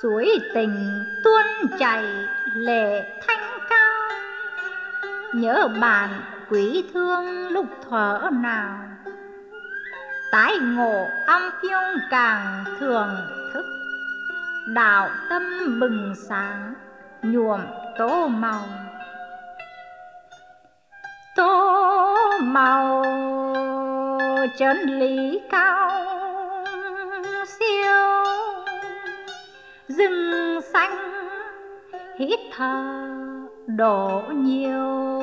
suối tình tuôn chảy lệ thanh cao, nhớ bạn quý thương lúc thuở nào, tái ngộ âm phiêu càng thưởng thức, đạo tâm bừng sáng nhuộm tô màu. Tô màu chân lý cao siêu, rừng xanh hít thở đổ nhiều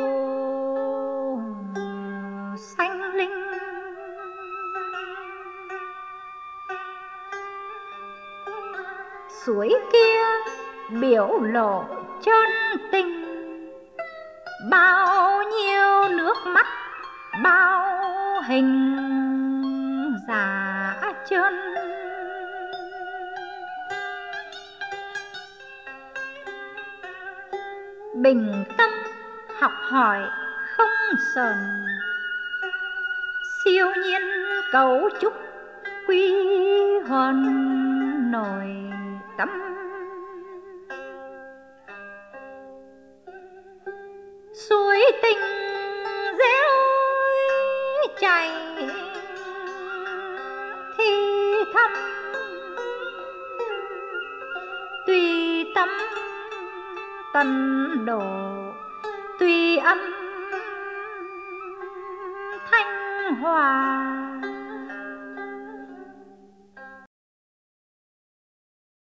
xanh linh. Suối kia biểu lộ chân tình, bao nhiêu nước mắt bao hình giả chân. Bình tâm học hỏi không sờn, siêu nhiên cấu trúc quy hoàn nội tâm. Suối tình réo chảy thì thầm, tùy tâm tần độ, tùy âm thanh hòa.